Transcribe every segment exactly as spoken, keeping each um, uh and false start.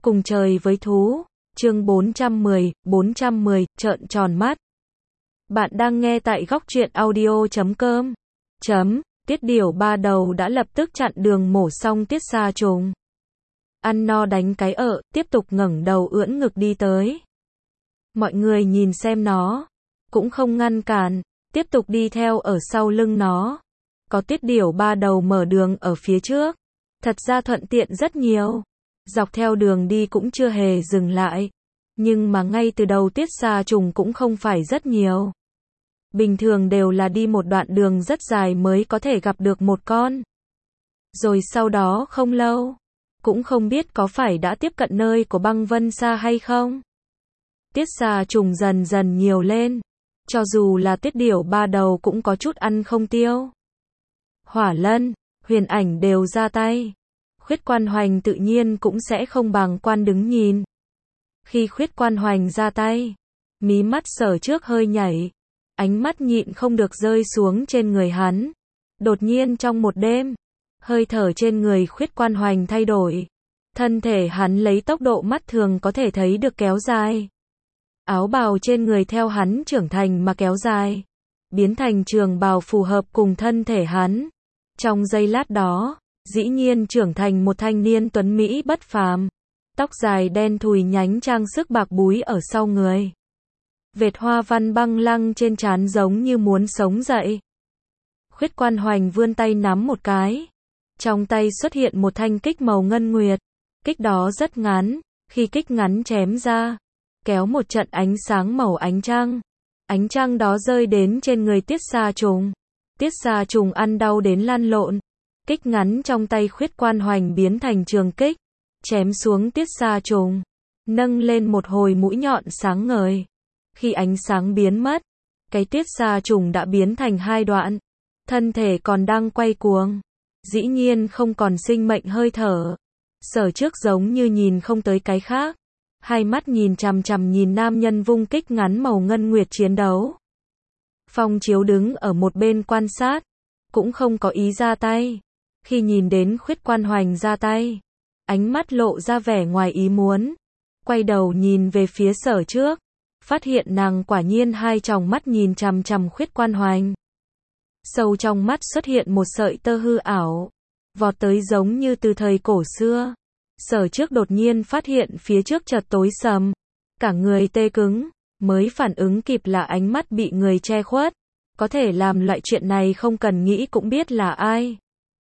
Cùng trời với thú, chương bốn trăm mười, bốn trăm mười, trợn tròn mắt. Bạn đang nghe tại góc truyện audio chấm com. Chấm, Tiết Điểu ba đầu đã lập tức chặn đường mổ xong Tiết Sa Trùng. Ăn no đánh cái ợ, tiếp tục ngẩng đầu ưỡn ngực đi tới. Mọi người nhìn xem nó, cũng không ngăn cản, tiếp tục đi theo ở sau lưng nó. Có Tiết Điểu ba đầu mở đường ở phía trước, thật ra thuận tiện rất nhiều. Dọc theo đường đi cũng chưa hề dừng lại. Nhưng mà ngay từ đầu Tiết Sa Trùng cũng không phải rất nhiều. Bình thường đều là đi một đoạn đường rất dài mới có thể gặp được một con. Rồi sau đó không lâu, cũng không biết có phải đã tiếp cận nơi của Băng Vân Sa hay không. Tiết Sa Trùng dần dần nhiều lên. Cho dù là Tiết Điểu ba đầu cũng có chút ăn không tiêu. Hỏa Lân, Huyền Ảnh đều ra tay. Khuyết Quan Hoành tự nhiên cũng sẽ không bàng quan đứng nhìn. Khi Khuyết Quan Hoành ra tay, mí mắt Sở Trước hơi nhảy, ánh mắt nhịn không được rơi xuống trên người hắn. Đột nhiên trong một đêm, hơi thở trên người Khuyết Quan Hoành thay đổi. Thân thể hắn lấy tốc độ mắt thường có thể thấy được kéo dài. Áo bào trên người theo hắn trưởng thành mà kéo dài, biến thành trường bào phù hợp cùng thân thể hắn. Trong giây lát đó, dĩ nhiên trưởng thành một thanh niên tuấn Mỹ bất phàm. Tóc dài đen thùi nhánh trang sức bạc búi ở sau người. Vệt hoa văn băng lăng trên trán giống như muốn sống dậy. Khuyết Quan Hoành vươn tay nắm một cái. Trong tay xuất hiện một thanh kích màu ngân nguyệt. Kích đó rất ngắn, khi kích ngắn chém ra, kéo một trận ánh sáng màu ánh trăng. Ánh trăng đó rơi đến trên người Tiết Sa Trùng. Tiết Sa Trùng ăn đau đến lăn lộn. Kích ngắn trong tay Khuyết Quan Hoành biến thành trường kích, chém xuống Tiết Sa Trùng, nâng lên một hồi mũi nhọn sáng ngời. Khi ánh sáng biến mất, cái Tiết Sa Trùng đã biến thành hai đoạn, thân thể còn đang quay cuồng, dĩ nhiên không còn sinh mệnh hơi thở. Sở Trước giống như nhìn không tới cái khác, hai mắt nhìn chằm chằm nhìn nam nhân vung kích ngắn màu ngân nguyệt chiến đấu. Phong Chiếu đứng ở một bên quan sát, cũng không có ý ra tay. Khi nhìn đến Khuyết Quan Hoành ra tay, ánh mắt lộ ra vẻ ngoài ý muốn, quay đầu nhìn về phía Sở Trước, phát hiện nàng quả nhiên hai tròng mắt nhìn chằm chằm Khuyết Quan Hoành. Sâu trong mắt xuất hiện một sợi tơ hư ảo, vọt tới giống như từ thời cổ xưa. Sở Trước đột nhiên phát hiện phía trước chợt tối sầm, cả người tê cứng, mới phản ứng kịp là ánh mắt bị người che khuất. Có thể làm loại chuyện này không cần nghĩ cũng biết là ai.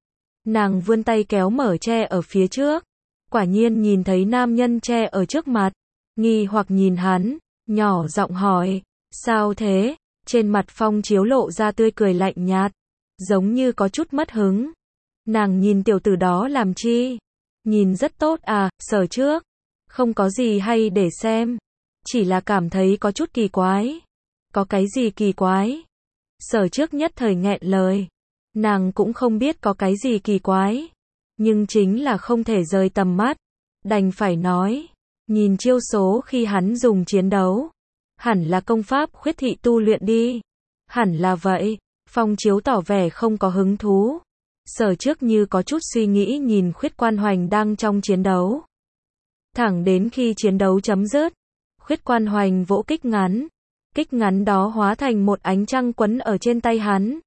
Nàng vươn tay kéo mở tre ở phía trước, quả nhiên nhìn thấy nam nhân tre ở trước mặt, nghi hoặc nhìn hắn, nhỏ giọng hỏi, sao thế? Trên mặt Phong Chiếu lộ ra tươi cười lạnh nhạt, giống như có chút mất hứng. Nàng nhìn tiểu tử đó làm chi? Nhìn rất tốt à, Sở Trước. Không có gì hay để xem, chỉ là cảm thấy có chút kỳ quái. Có cái gì kỳ quái? Sở Trước nhất thời nghẹn lời. Nàng cũng không biết có cái gì kỳ quái, nhưng chính là không thể rời tầm mắt, đành phải nói, nhìn chiêu số khi hắn dùng chiến đấu, hẳn là công pháp Khuyết thị tu luyện đi. Hẳn là vậy. Phong Chiếu tỏ vẻ không có hứng thú. Sở Trước như có chút suy nghĩ nhìn Khuyết Quan Hoành đang trong chiến đấu. Thẳng đến khi chiến đấu chấm dứt, Khuyết Quan Hoành vỗ kích ngắn, kích ngắn đó hóa thành một ánh trăng quấn ở trên tay hắn,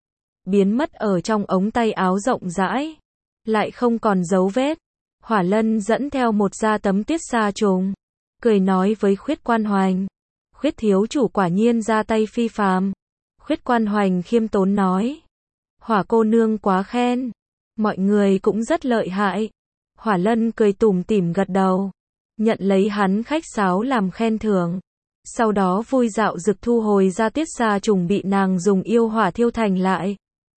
biến mất ở trong ống tay áo rộng rãi, lại không còn dấu vết. Hỏa Lân dẫn theo một da tấm Tiết Sa Trùng, cười nói với Khuyết Quan Hoành, Khuyết thiếu chủ quả nhiên ra tay phi phàm. Khuyết Quan Hoành khiêm tốn nói, Hỏa cô nương quá khen, mọi người cũng rất lợi hại. Hỏa Lân cười tủm tỉm gật đầu, nhận lấy hắn khách sáo làm khen thưởng. Sau đó vui dạo dực thu hồi ra Tiết Sa Trùng bị nàng dùng yêu hỏa thiêu thành lại,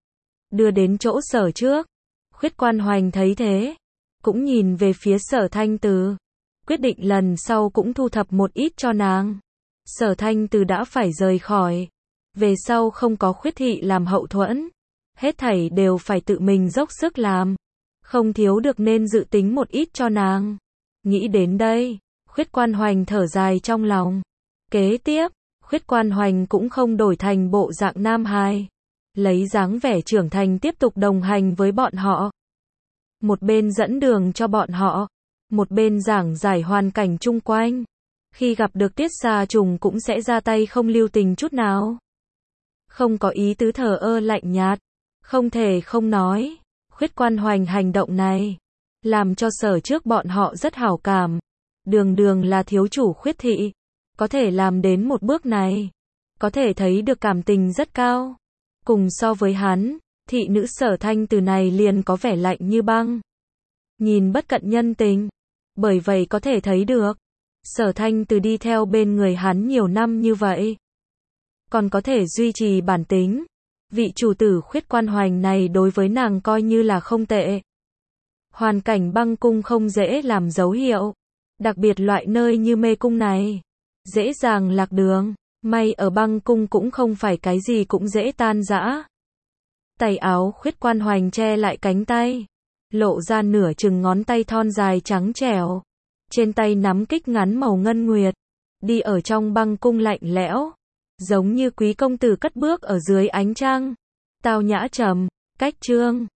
đưa đến chỗ Sở Trước. Khuyết Quan Hoành thấy thế, cũng nhìn về phía Sở Thanh Từ, quyết định lần sau cũng thu thập một ít cho nàng. Sở Thanh Từ đã phải rời khỏi, về sau không có Khuyết thị làm hậu thuẫn, hết thảy đều phải tự mình dốc sức làm, không thiếu được nên dự tính một ít cho nàng. Nghĩ đến đây, Khuyết Quan Hoành thở dài trong lòng. Kế tiếp, Khuyết Quan Hoành cũng không đổi thành bộ dạng nam hài, lấy dáng vẻ trưởng thành tiếp tục đồng hành với bọn họ. Một bên dẫn đường cho bọn họ, một bên giảng giải hoàn cảnh chung quanh. Khi gặp được Tiết Xa Trùng cũng sẽ ra tay không lưu tình chút nào. Không có ý tứ thờ ơ lạnh nhạt, không thể không nói, Khuyết Quan Hoành hành động này làm cho Sở trước bọn họ rất hảo cảm. Đường đường là thiếu chủ Khuyết thị, có thể làm đến một bước này, có thể thấy được cảm tình rất cao. Cùng so với hắn, thị nữ Sở Thanh Từ này liền có vẻ lạnh như băng, nhìn bất cận nhân tình. Bởi vậy có thể thấy được, Sở Thanh Từ đi theo bên người hắn nhiều năm như vậy, còn có thể duy trì bản tính. Vị chủ tử Khuyết Quan Hoành này đối với nàng coi như là không tệ. Hoàn cảnh băng cung không dễ làm dấu hiệu, đặc biệt loại nơi như mê cung này, dễ dàng lạc đường. May ở băng cung cũng không phải cái gì cũng dễ tan rã. Tay áo Khuyết Quan Hoành che lại cánh tay, lộ ra nửa chừng ngón tay thon dài trắng trẻo, trên tay nắm kích ngắn màu ngân nguyệt, đi ở trong băng cung lạnh lẽo, giống như quý công tử cất bước ở dưới ánh trăng, tao nhã trầm, cách trương.